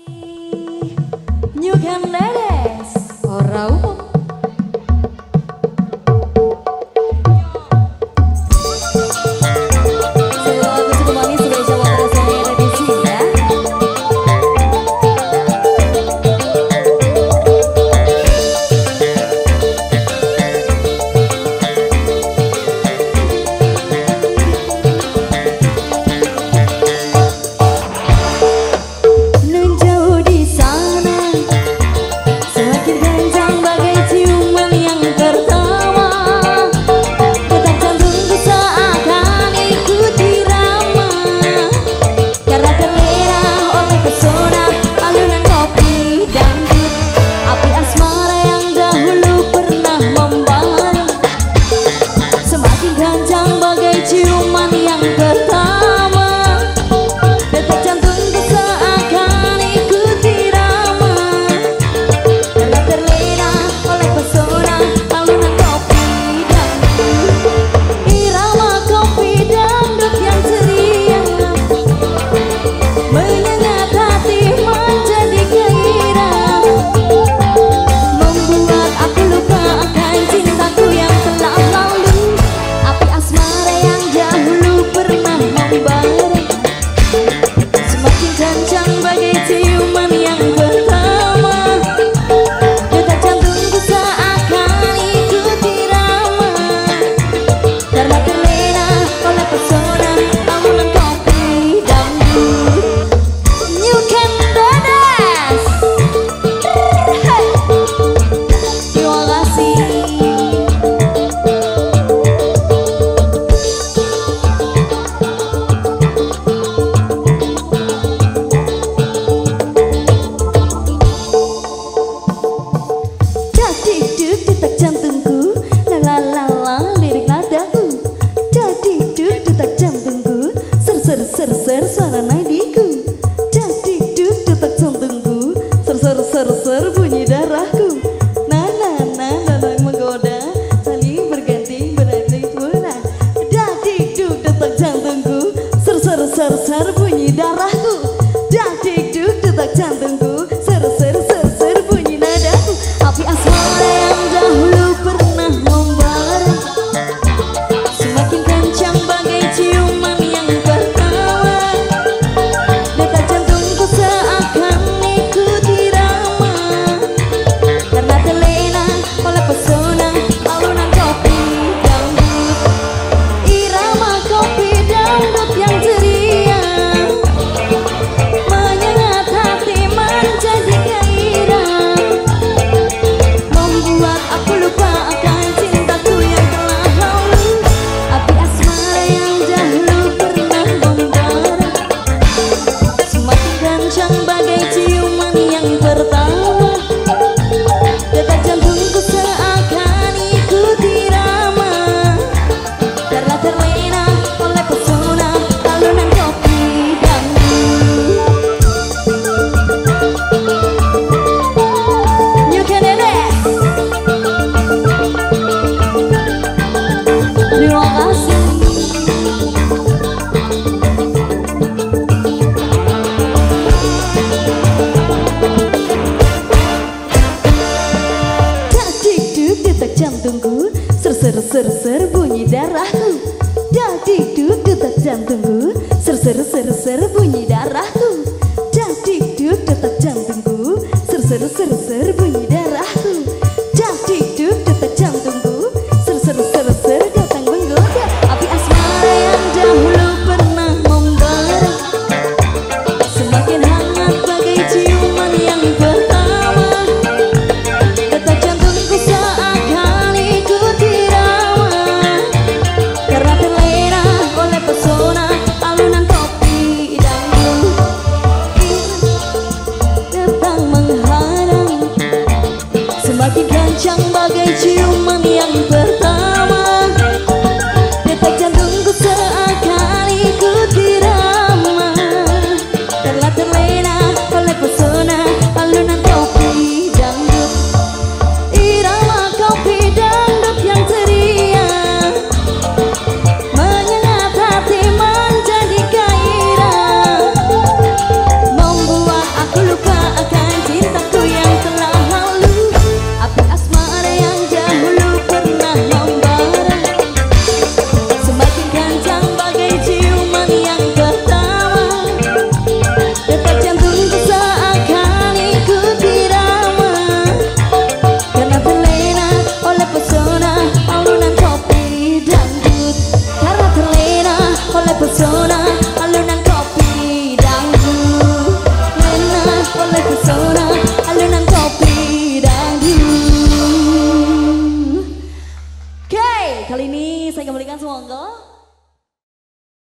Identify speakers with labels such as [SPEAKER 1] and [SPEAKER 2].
[SPEAKER 1] You can dance. Ora umum. Ser suara nadiku, jadi detak jantungku, ser bunyi darahku. Nana menggoda, saling berganti berarti pula. Jadi detak jantungku, ser bunyi darahku. Jadi detak jantungku, ser bunyi nadaku. Api asmara yang dahulu pernah membara, semakin kencang bagai ciuman yang ser bunyi darahku. Jadi detak jantungku, ser bunyi darahku. Jadi detak jantungku, ser bunyi darahku. Jadi detak jantungku, ser datang menggoda. Api asmara yang dahulu pernah membara, semakin hangat.